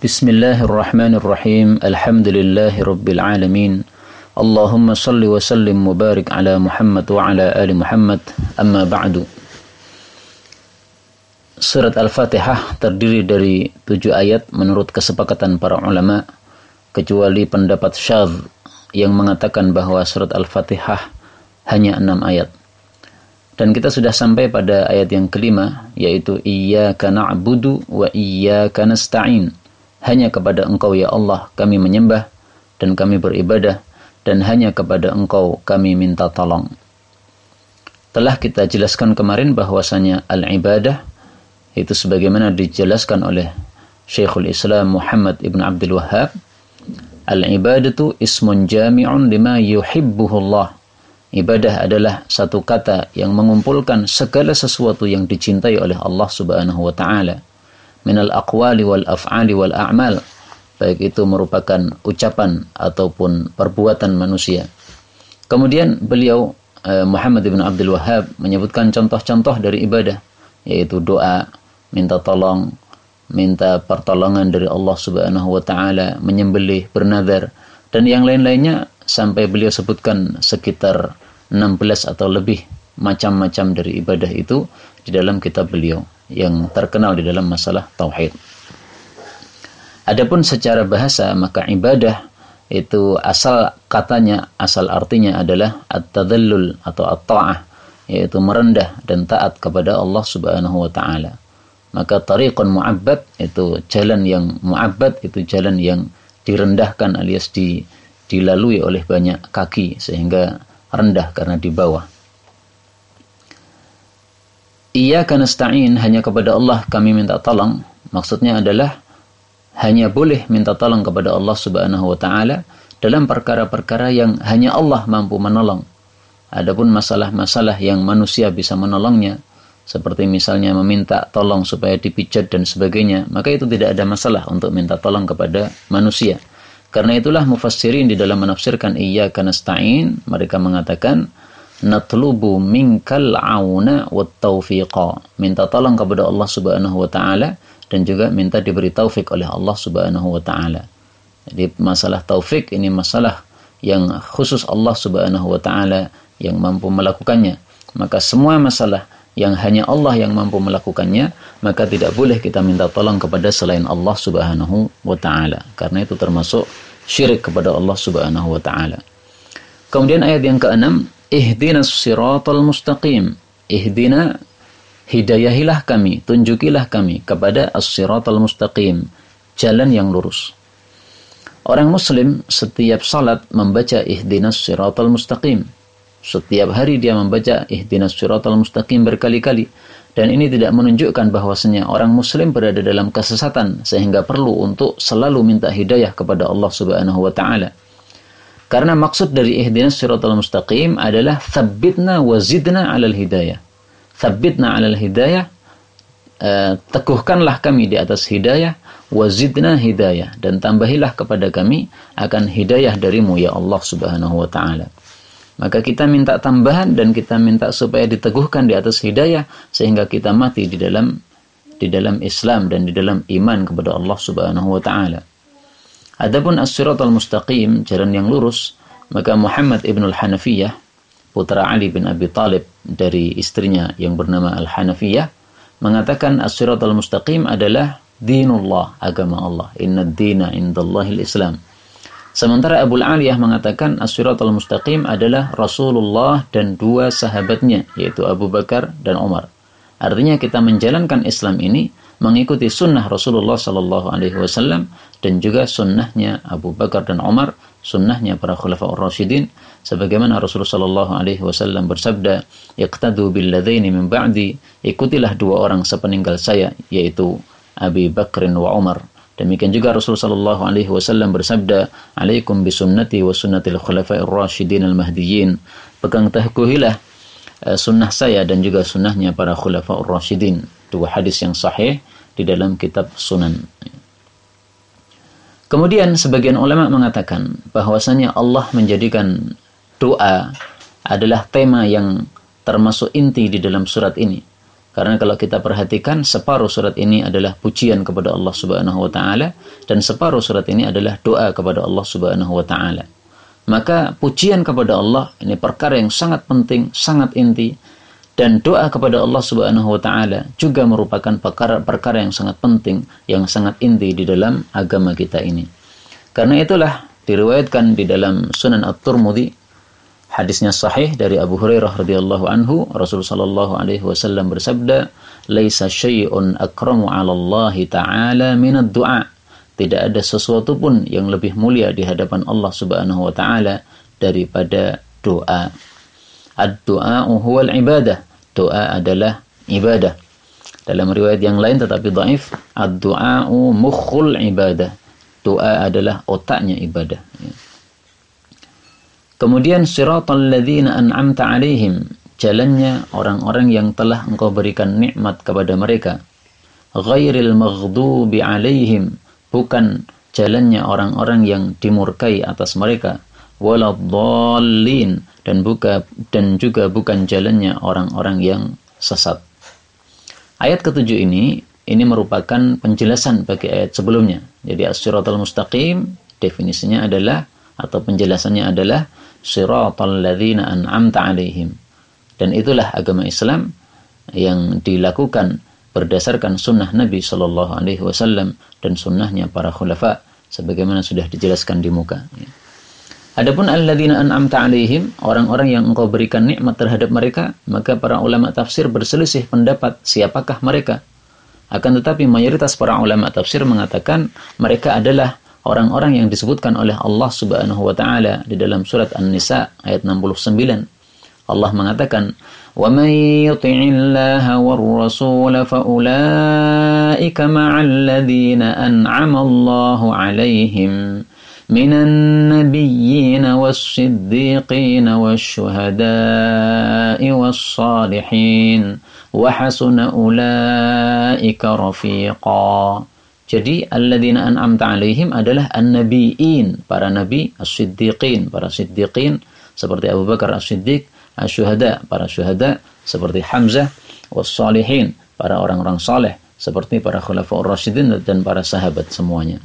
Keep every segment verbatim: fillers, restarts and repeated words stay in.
Bismillahirrahmanirrahim. Alhamdulillahi rabbil alamin. Allahumma salli wa sallim mubarik ala Muhammad wa ala ali Muhammad. Amma ba'du. Surat Al-Fatihah terdiri dari tujuh ayat menurut kesepakatan para ulama, kecuali pendapat syadz yang mengatakan bahwa surat Al-Fatihah hanya enam ayat. Dan kita sudah sampai pada ayat yang kelima, yaitu Iyyaka na'budu wa iyyaka nasta'in. Hanya kepada Engkau ya Allah kami menyembah dan kami beribadah, dan hanya kepada Engkau kami minta tolong. Telah kita jelaskan kemarin bahwasanya al-ibadah itu sebagaimana dijelaskan oleh Syekhul Islam Muhammad ibn Abdul Wahhab, al-ibadatu ismun jami'un lima yuhibbuhullah. Ibadah adalah satu kata yang mengumpulkan segala sesuatu yang dicintai oleh Allah Subhanahu wa taala. Minal aqwali wal af'ali wal a'mal, baik itu merupakan ucapan ataupun perbuatan manusia. Kemudian beliau eh, Muhammad ibn Abdul Wahhab menyebutkan contoh-contoh dari ibadah, yaitu doa, minta tolong, minta pertolongan dari Allah Subhanahu wa taala, menyembelih, bernazar, dan yang lain-lainnya, sampai beliau sebutkan sekitar enam belas atau lebih macam-macam dari ibadah itu di dalam kitab beliau yang terkenal di dalam masalah tauhid. Adapun secara bahasa, maka ibadah itu asal katanya, asal artinya adalah at-tadallul atau at-ta'ah, yaitu merendah dan taat kepada Allah Subhanahu wa taala. Maka tariqun mu'abbad itu jalan yang mu'abbad, itu jalan yang direndahkan alias di, dilalui oleh banyak kaki sehingga rendah karena di bawah. Iyyaka nasta'in, hanya kepada Allah kami minta tolong. Maksudnya adalah hanya boleh minta tolong kepada Allah Subhanahu wa taala dalam perkara-perkara yang hanya Allah mampu menolong. Adapun masalah-masalah yang manusia bisa menolongnya, seperti misalnya meminta tolong supaya dipijat dan sebagainya, maka itu tidak ada masalah untuk minta tolong kepada manusia. Karena itulah mufassirin di dalam menafsirkan Iyyaka nasta'in, mereka mengatakan natlubu minkal auna wat taufiqa, minta tolong kepada Allah Subhanahu wa taala dan juga minta diberi taufik oleh Allah Subhanahu wa taala. Jadi masalah taufik ini masalah yang khusus Allah Subhanahu wa taala yang mampu melakukannya. Maka semua masalah yang hanya Allah yang mampu melakukannya, maka tidak boleh kita minta tolong kepada selain Allah Subhanahu wa taala, karena itu termasuk syirik kepada Allah Subhanahu wa taala. Kemudian ayat yang keenam, ihdinas siratal mustaqim. Ihdina, hidayahilah kami, tunjukilah kami kepada as-siratal mustaqim, jalan yang lurus. Orang muslim setiap salat membaca ihdinas siratal mustaqim. Setiap hari dia membaca ihdinas siratal mustaqim berkali-kali. Dan ini tidak menunjukkan bahwasanya orang muslim berada dalam kesesatan sehingga perlu untuk selalu minta hidayah kepada Allah Subhanahu wa taala. Karena maksud dari ihdinas siratal mustaqim adalah tsabbitna wa zidna 'alal hidayah. Tsabbitna 'alal hidayah, uh, teguhkanlah kami di atas hidayah, wa zidna hidayah, dan tambahilah kepada kami akan hidayah darimu ya Allah Subhanahu wa taala. Maka kita minta tambahan dan kita minta supaya diteguhkan di atas hidayah sehingga kita mati di dalam di dalam Islam dan di dalam iman kepada Allah Subhanahu wa taala. Adapun as-siratal mustaqim, jalan yang lurus, maka Muhammad ibn al-Hanafiyah, putra Ali bin Abi Thalib dari istrinya yang bernama Al-Hanafiyah, mengatakan as-siratal mustaqim adalah dinullah, agama Allah. Inna ad-dina indallahil Islam. Sementara Abu Aliyah mengatakan as-siratal mustaqim adalah Rasulullah dan dua sahabatnya, yaitu Abu Bakar dan Umar. Artinya kita menjalankan Islam ini mengikuti sunnah Rasulullah sallallahu alaihi wasallam dan juga sunnahnya Abu Bakar dan Umar, sunnahnya para khulafaur rasyidin, sebagaimana Rasulullah sallallahu alaihi wasallam bersabda, iqtadu bil ladaini min ba'di, ikutilah dua orang sepeninggal saya, yaitu Abi Bakr wa Umar. Demikian juga Rasulullah sallallahu alaihi wasallam bersabda, alaikum bisunnati wa sunnatil khulafair rasyidin al-mahdiyyin, pegang teguhilah uh, sunnah saya dan juga sunnahnya para khulafaur rasyidin. Dua hadis yang sahih di dalam kitab Sunan. Kemudian sebagian ulama mengatakan bahwasanya Allah menjadikan doa adalah tema yang termasuk inti di dalam surat ini. Karena kalau kita perhatikan, separuh surat ini adalah pujian kepada Allah Subhanahu wa taala dan separuh surat ini adalah doa kepada Allah Subhanahu wa taala. Maka pujian kepada Allah ini perkara yang sangat penting, sangat inti, dan doa kepada Allah Subhanahu wa taala juga merupakan perkara-perkara yang sangat penting, yang sangat inti di dalam agama kita ini. Karena itulah diriwayatkan di dalam Sunan At-Tirmidzi, hadisnya sahih dari Abu Hurairah radhiyallahu anhu, Rasul sallallahu alaihi wasallam bersabda, "Laisa syai'un akramu 'ala Allah ta'ala min ad-du'a." Tidak ada sesuatu pun yang lebih mulia di hadapan Allah Subhanahu wa taala daripada doa. Ad-du'a huwal ibadah. Doa adalah ibadah. Dalam riwayat yang lain tetapi dhaif, ad-du'a mukhul ibadah. Doa adalah otaknya ibadah. Kemudian siratal ladzina an'amta 'alaihim, jalannya orang-orang yang telah Engkau berikan nikmat kepada mereka. Ghairil maghdubi 'alaihim, bukan jalannya orang-orang yang dimurkai atas mereka. Waladdallin, dan buka dan juga bukan jalannya orang-orang yang sesat. Ayat ketujuh ini ini merupakan penjelasan bagi ayat sebelumnya. Jadi as-siratal mustaqim definisinya adalah atau penjelasannya adalah siratal ladzina an'amta 'alaihim. Dan itulah agama Islam yang dilakukan berdasarkan sunnah Nabi sallallahu alaihi wasallam dan sunnahnya para khulafa sebagaimana sudah dijelaskan di muka. Adapun alladzina an'amta 'alaihim, orang-orang yang Engkau berikan nikmat terhadap mereka, maka para ulama tafsir berselisih pendapat siapakah mereka. Akan tetapi mayoritas para ulama tafsir mengatakan mereka adalah orang-orang yang disebutkan oleh Allah Subhanahu wa taala di dalam surat An-Nisa ayat enam puluh sembilan. Allah mengatakan, "Wa may yuti'illaha war-rasul fa ulaika ma'al ladzina an'ama Allahu 'alaihim minan nabiyyin was-siddiqin wasyuhada'i was-salihin wa hasuna ulaika rafiqa." Jadi alladzina an'amta 'alaihim adalah an-nabiyyin, para nabi, as-siddiqin, para siddiqin seperti Abu Bakar as-Siddiq, asy-syuhada, para syuhada seperti Hamzah, was-salihin, para orang-orang saleh seperti para khulafaur rasyidin dan para sahabat semuanya.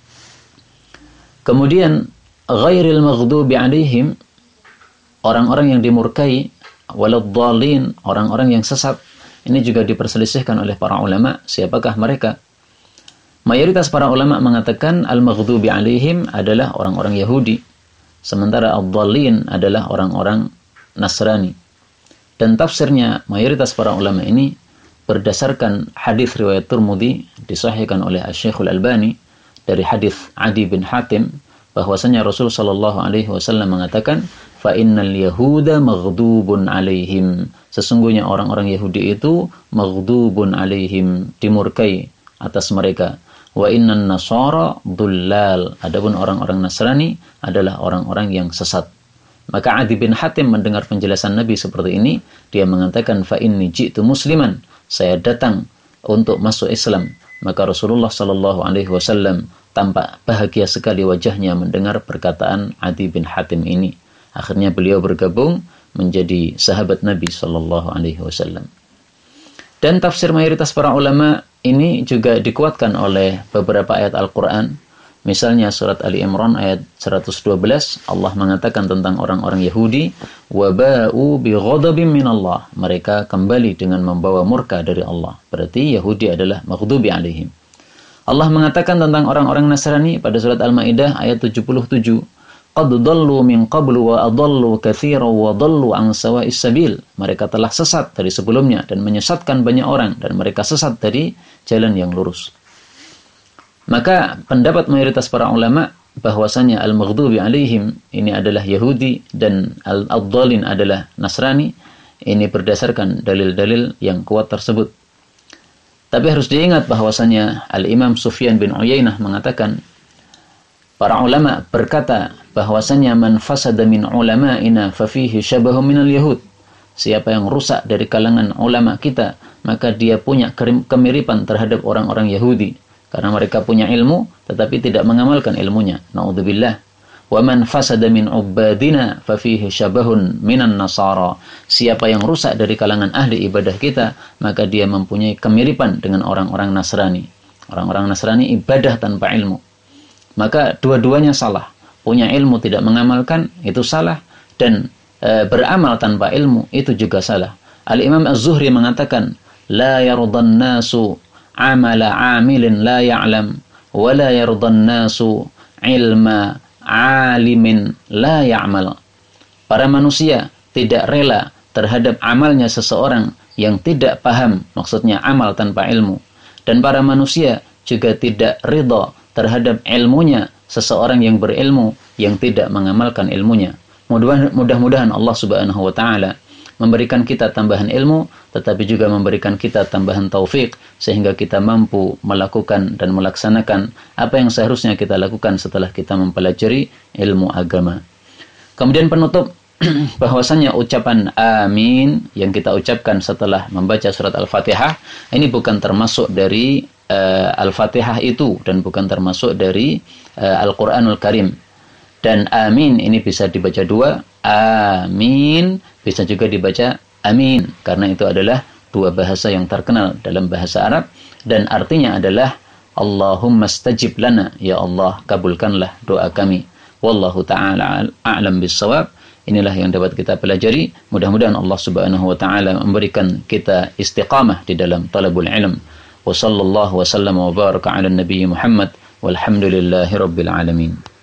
Kemudian ghairil maghdubi 'alaihim, orang-orang yang dimurkai, waladdallin, orang-orang yang sesat. Ini juga diperselisihkan oleh para ulama siapakah mereka. Mayoritas para ulama mengatakan al-maghdubi 'alaihim adalah orang-orang Yahudi, sementara ad-dhallin adalah orang-orang Nasrani. Dan tafsirnya mayoritas para ulama ini berdasarkan hadis riwayat Tirmidzi disahihkan oleh Asy-Syaikh Al-Albani dari hadis Adi bin Hatim bahwasanya Rasul sallallahu alaihi wasallam mengatakan, "Fa innal yahuda maghdubun 'alaihim." Sesungguhnya orang-orang Yahudi itu maghdubun 'alaihim, dimurkai atas mereka. Wa innan nasara dhullal, adapun orang-orang Nasrani adalah orang-orang yang sesat. Maka Adi bin Hatim mendengar penjelasan Nabi seperti ini, dia mengatakan, "Fa inni ji'tu musliman." Saya datang untuk masuk Islam. Maka Rasulullah sallallahu alaihi wasallam tampak bahagia sekali wajahnya mendengar perkataan Adi bin Hatim ini. Akhirnya beliau bergabung menjadi sahabat Nabi sallallahu alaihi wasallam. Dan tafsir mayoritas para ulama ini juga dikuatkan oleh beberapa ayat Al-Quran. Misalnya surat Ali Imran ayat seratus dua belas, Allah mengatakan tentang orang-orang Yahudi, "Waba'u bi ghadabin minallah." Mereka kembali dengan membawa murka dari Allah. Berarti Yahudi adalah maghdubi 'alaihim. Allah mengatakan tentang orang-orang Nasrani pada surat Al-Maidah ayat tujuh puluh tujuh, "Qad dhallu min qablu wa adallu katsiran wa dhallu an sawa'is sabil." Mereka telah sesat dari sebelumnya dan menyesatkan banyak orang, dan mereka sesat dari jalan yang lurus. Maka pendapat mayoritas para ulama bahwasanya al-maghdubi 'alaihim ini adalah Yahudi dan al-dhalin adalah Nasrani, ini berdasarkan dalil-dalil yang kuat tersebut. Tapi harus diingat bahwasanya Al-Imam Sufyan bin Uyainah mengatakan, para ulama berkata bahwasanya man fasada min ulama'ina fa fihi syabahun minal yahud. Siapa yang rusak dari kalangan ulama kita, maka dia punya kemiripan terhadap orang-orang Yahudi. Karena mereka punya ilmu tetapi tidak mengamalkan ilmunya. Na'udzubillah. Wa man fasada min ubadina fa fihi syabahun minan nasara. Siapa yang rusak dari kalangan ahli ibadah kita, maka dia mempunyai kemiripan dengan orang-orang Nasrani. Orang-orang Nasrani ibadah tanpa ilmu. Maka dua-duanya salah. Punya ilmu tidak mengamalkan, itu salah. Dan e, beramal tanpa ilmu, itu juga salah. Al-Imam Az-Zuhri mengatakan, La yarudhan nasu amala amilin la ya'lam, wa la yarudhan nasu ilma alimin la ya'mal. Para manusia tidak rela terhadap amalnya seseorang yang tidak paham, maksudnya amal tanpa ilmu. Dan para manusia juga tidak ridha terhadap ilmunya seseorang yang berilmu yang tidak mengamalkan ilmunya. Mudah-mudahan Allah Subhanahu wa taala memberikan kita tambahan ilmu, tetapi juga memberikan kita tambahan taufik, sehingga kita mampu melakukan dan melaksanakan apa yang seharusnya kita lakukan setelah kita mempelajari ilmu agama. Kemudian penutup, bahwasannya ucapan amin yang kita ucapkan setelah membaca surat Al-Fatihah, ini bukan termasuk dari uh, Al-Fatihah itu, dan bukan termasuk dari uh, Al-Quranul Karim. Dan amin ini bisa dibaca dua, amin, bisa juga dibaca amin, karena itu adalah dua bahasa yang terkenal dalam bahasa Arab, dan artinya adalah Allahumma stajib lana, ya Allah kabulkanlah doa kami. Wallahu ta'ala a'lam bis-shawab. Inilah yang dapat kita pelajari. Mudah-mudahan Allah Subhanahu wa taala memberikan kita istiqamah di dalam talabul ilm. Wa sallallahu wa sallam wa baraka ala nabiyyi Muhammad walhamdulillahi rabbil alamin.